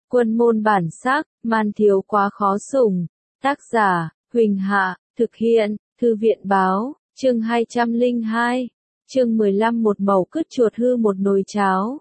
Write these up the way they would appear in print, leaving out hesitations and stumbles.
Quân môn bản sắc, man thiếu quá khó sủng. Tác giả, Huỳnh Hạ, thực hiện, Thư viện báo, chương 202, chương 15 một mẩu cứt chuột hư một nồi cháo.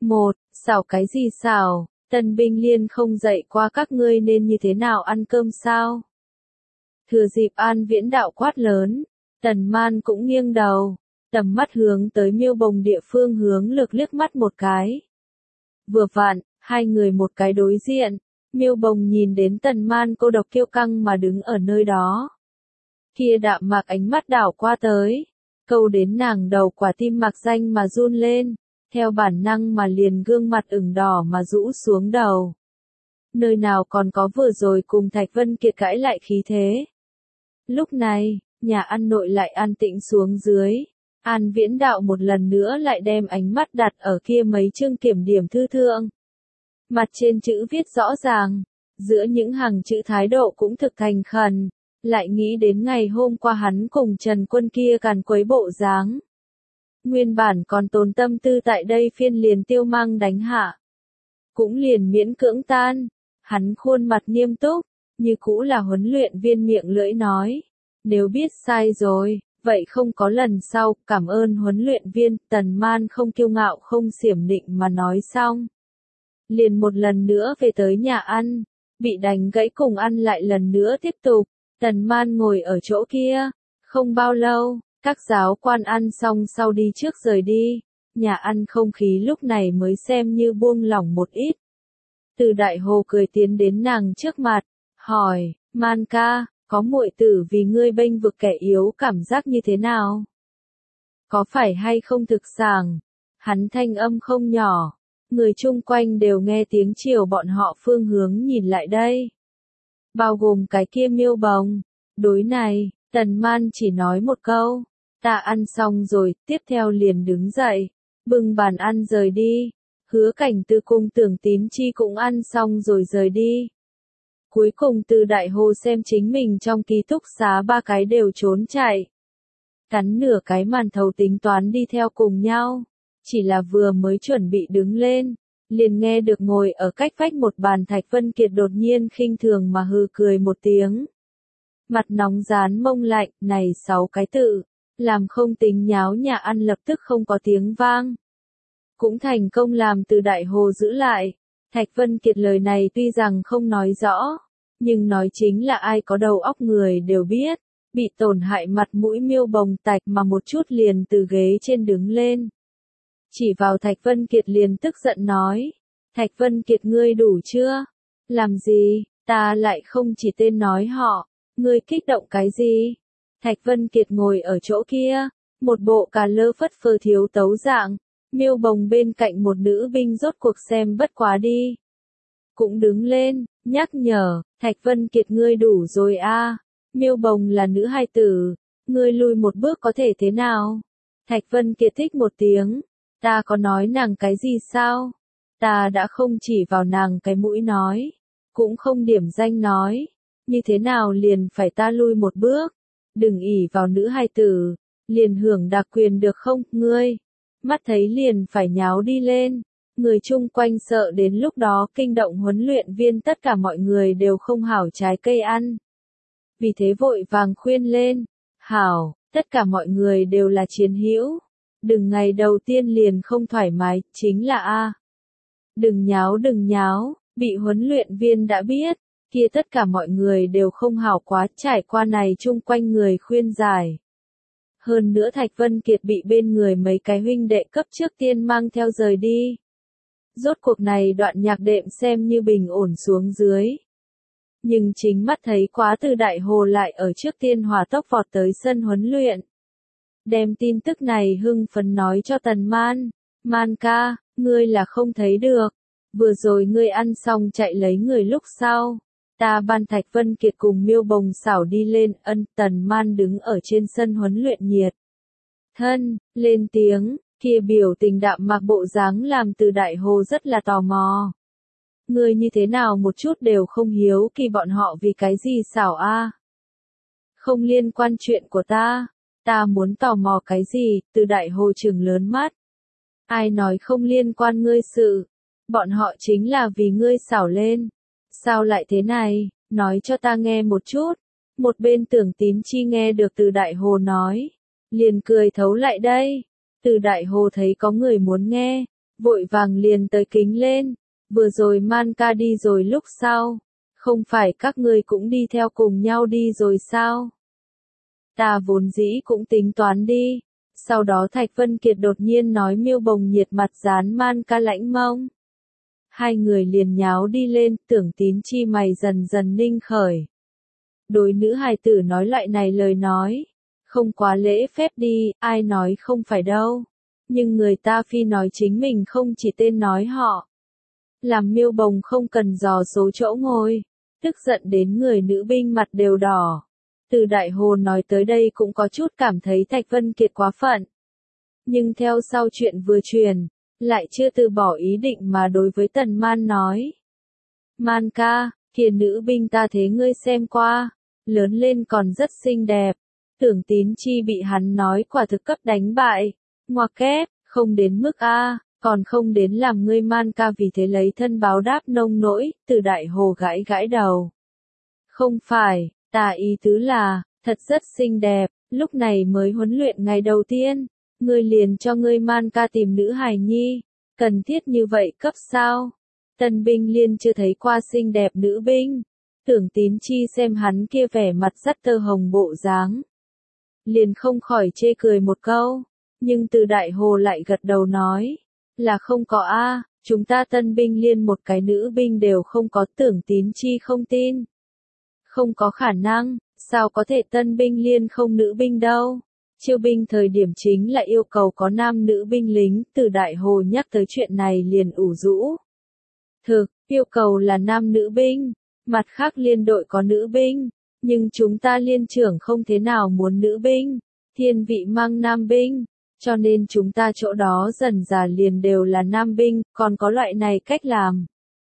Xảo cái gì xảo, Tần Binh Liên không dạy qua các ngươi nên như thế nào ăn cơm sao? Thừa dịp An Viễn đạo quát lớn, Tần Man cũng nghiêng đầu, tầm mắt hướng tới Miêu Bồng địa phương hướng lược liếc mắt một cái. Vừa vặn, hai người một cái đối diện, Miêu Bồng nhìn đến Tần Man cô độc kiêu căng mà đứng ở nơi đó. Kia đạm mạc ánh mắt đảo qua tới, câu đến nàng đầu quả tim mạc danh mà run lên, theo bản năng mà liền gương mặt ửng đỏ mà rũ xuống đầu. Nơi nào còn có vừa rồi cùng Thạch Vân Kiệt cãi lại khí thế. Lúc này, nhà ăn nội lại an tĩnh xuống dưới. An Viễn đạo một lần nữa lại đem ánh mắt đặt ở kia mấy chương kiểm điểm thư thượng. Mặt trên chữ viết rõ ràng, giữa những hàng chữ thái độ cũng thực thành khẩn, lại nghĩ đến ngày hôm qua hắn cùng Trần Quân kia càn quấy bộ dáng. Nguyên bản còn tồn tâm tư tại đây phiên liền tiêu mang đánh hạ. Cũng liền miễn cưỡng tan, hắn khuôn mặt nghiêm túc, như cũ là huấn luyện viên miệng lưỡi nói. Nếu biết sai rồi, vậy không có lần sau, cảm ơn huấn luyện viên. Tần Man không kiêu ngạo không xiểm nịnh mà nói xong. Liền một lần nữa về tới nhà ăn, bị đánh gãy cùng ăn lại lần nữa tiếp tục. Tần Man ngồi ở chỗ kia, không bao lâu, các giáo quan ăn xong sau đi trước rời đi, nhà ăn không khí lúc này mới xem như buông lỏng một ít. Từ Đại Hồ cười tiến đến nàng trước mặt, hỏi, Man ca, có muội tử vì ngươi bênh vực kẻ yếu cảm giác như thế nào? Có phải hay không thực sảng? Hắn thanh âm không nhỏ, người chung quanh đều nghe tiếng chiều bọn họ phương hướng nhìn lại đây. Bao gồm cái kia Miêu Bồng. Đối này, Tần Man chỉ nói một câu, ta ăn xong rồi, tiếp theo liền đứng dậy, bưng bàn ăn rời đi. Hứa Cảnh Tư cùng Tưởng Tín Chi cũng ăn xong rồi rời đi. Cuối cùng Từ Đại Hồ xem chính mình trong ký túc xá ba cái đều trốn chạy. Cắn nửa cái màn thầu tính toán đi theo cùng nhau, chỉ là vừa mới chuẩn bị đứng lên, liền nghe được ngồi ở cách vách một bàn Thạch Vân Kiệt đột nhiên khinh thường mà hừ cười một tiếng. Mặt nóng rán mông lạnh, này 6 cái tự, làm không tính nháo nhà ăn lập tức không có tiếng vang. Cũng thành công làm Từ Đại Hồ giữ lại. Thạch Vân Kiệt lời này tuy rằng không nói rõ, nhưng nói chính là ai có đầu óc người đều biết, bị tổn hại mặt mũi Miêu Bồng tạch mà một chút liền từ ghế trên đứng lên. Chỉ vào Thạch Vân Kiệt liền tức giận nói, Thạch Vân Kiệt ngươi đủ chưa? Làm gì, ta lại không chỉ tên nói họ, ngươi kích động cái gì? Thạch Vân Kiệt ngồi ở chỗ kia, một bộ cà lơ phất phơ thiếu tấu dạng, Miêu Bồng bên cạnh một nữ binh rốt cuộc xem bất quá đi. Cũng đứng lên, nhắc nhở, Thạch Vân Kiệt ngươi đủ rồi a. Miêu Bồng là nữ hài tử, ngươi lùi một bước có thể thế nào? Thạch Vân Kiệt thích một tiếng, ta có nói nàng cái gì sao? Ta đã không chỉ vào nàng cái mũi nói, cũng không điểm danh nói, như thế nào liền phải ta lui một bước? Đừng ỷ vào nữ hài tử, liền hưởng đặc quyền được không, ngươi? Mắt thấy liền phải nháo đi lên, người chung quanh sợ đến lúc đó kinh động huấn luyện viên tất cả mọi người đều không hảo trái cây ăn. Vì thế vội vàng khuyên lên, hảo, tất cả mọi người đều là chiến hữu, đừng ngày đầu tiên liền không thoải mái, chính là a. Đừng nháo, bị huấn luyện viên đã biết, kia tất cả mọi người đều không hảo quá, trải qua này chung quanh người khuyên giải. Hơn nữa Thạch Vân Kiệt bị bên người mấy cái huynh đệ cấp trước tiên mang theo rời đi. Rốt cuộc này đoạn nhạc đệm xem như bình ổn xuống dưới. Nhưng chính mắt thấy quá Từ Đại Hồ lại ở trước tiên hỏa tốc vọt tới sân huấn luyện. Đem tin tức này hưng phấn nói cho Tần Man. Man ca, ngươi là không thấy được. Vừa rồi ngươi ăn xong chạy lấy người lúc sau. Ta ban Thạch Vân Kiệt cùng Miêu Bồng xảo đi lên, Tần Man đứng ở trên sân huấn luyện nhiệt. Thân, lên tiếng, kia biểu tình đạm mạc bộ dáng làm Từ Đại Hồ rất là tò mò. Ngươi như thế nào một chút đều không hiếu kỳ bọn họ vì cái gì xảo a? Không liên quan chuyện của ta muốn tò mò cái gì? Từ Đại Hồ trừng lớn mắt. Ai nói không liên quan ngươi sự? Bọn họ chính là vì ngươi xảo lên. Sao lại thế này, nói cho ta nghe một chút. Một bên Tưởng Tín Chi nghe được Từ Đại Hồ nói, liền cười thấu lại đây. Từ Đại Hồ thấy có người muốn nghe, vội vàng liền tới kính lên. Vừa rồi Man ca đi rồi lúc sau, không phải các ngươi cũng đi theo cùng nhau đi rồi sao? Ta vốn dĩ cũng tính toán đi. Sau đó Thạch Vân Kiệt đột nhiên nói Miêu Bồng nhiệt mặt dán Man ca lãnh mông. Hai người liền nháo đi lên, Tưởng Tín Chi mày dần dần ninh khởi. Đối nữ hài tử nói loại này lời nói, không quá lễ phép đi, ai nói không phải đâu. Nhưng người ta phi nói chính mình không chỉ tên nói họ. Làm Miêu Bồng không cần dò số chỗ ngồi, tức giận đến người nữ binh mặt đều đỏ. Từ Đại Hồ nói tới đây cũng có chút cảm thấy Thạch Vân Kiệt quá phận. Nhưng theo sau chuyện vừa truyền, lại chưa từ bỏ ý định mà đối với Tần Man nói. Man ca, kia nữ binh ta thế ngươi xem qua, lớn lên còn rất xinh đẹp. Tưởng Tín Chi bị hắn nói quả thực cấp đánh bại. Ngoặc kép, không đến mức A, còn không đến làm ngươi Man ca vì thế lấy thân báo đáp nông nỗi, Từ Đại Hồ gãi gãi đầu. Không phải, ta ý tứ là, thật rất xinh đẹp, lúc này mới huấn luyện ngày đầu tiên, ngươi liền cho ngươi Man ca tìm nữ hài nhi, cần thiết như vậy cấp sao? Tân binh liên chưa thấy qua xinh đẹp nữ binh, Tưởng Tín Chi xem hắn kia vẻ mặt rất tơ hồng bộ dáng, liền không khỏi chê cười một câu, nhưng Từ Đại Hồ lại gật đầu nói, là không có a, chúng ta tân binh liên một cái nữ binh đều không có. Tưởng Tín Chi không tin. Không có khả năng, sao có thể tân binh liên không nữ binh đâu. Chiêu binh thời điểm chính là yêu cầu có nam nữ binh lính, Từ Đại Hồ nhắc tới chuyện này liền ủ rũ. Thực, yêu cầu là nam nữ binh, mặt khác liên đội có nữ binh, nhưng chúng ta liên trưởng không thế nào muốn nữ binh, thiên vị mang nam binh, cho nên chúng ta chỗ đó dần dà liền đều là nam binh, còn có loại này cách làm.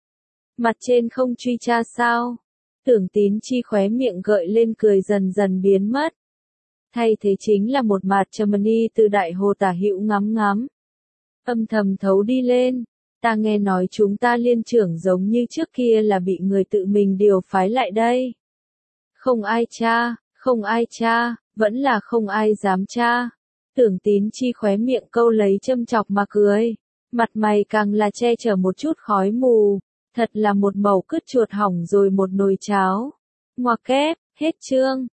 Mặt trên không truy tra sao? Tưởng Tín Chi khóe miệng gợi lên cười dần dần biến mất. Thay thế chính là một mặt Germany. Từ Đại Hồ tả hữu ngắm ngắm, âm thầm thấu đi lên. Ta nghe nói chúng ta liên trưởng giống như trước kia là bị người tự mình điều phái lại đây. Không ai tra, không ai tra, vẫn là không ai dám tra. Tưởng Tín Chi khóe miệng câu lấy châm chọc mà cười, mặt mày càng là che chở một chút khói mù, thật là một mẩu cứt chuột hỏng rồi một nồi cháo. Ngoặc kép, hết chương.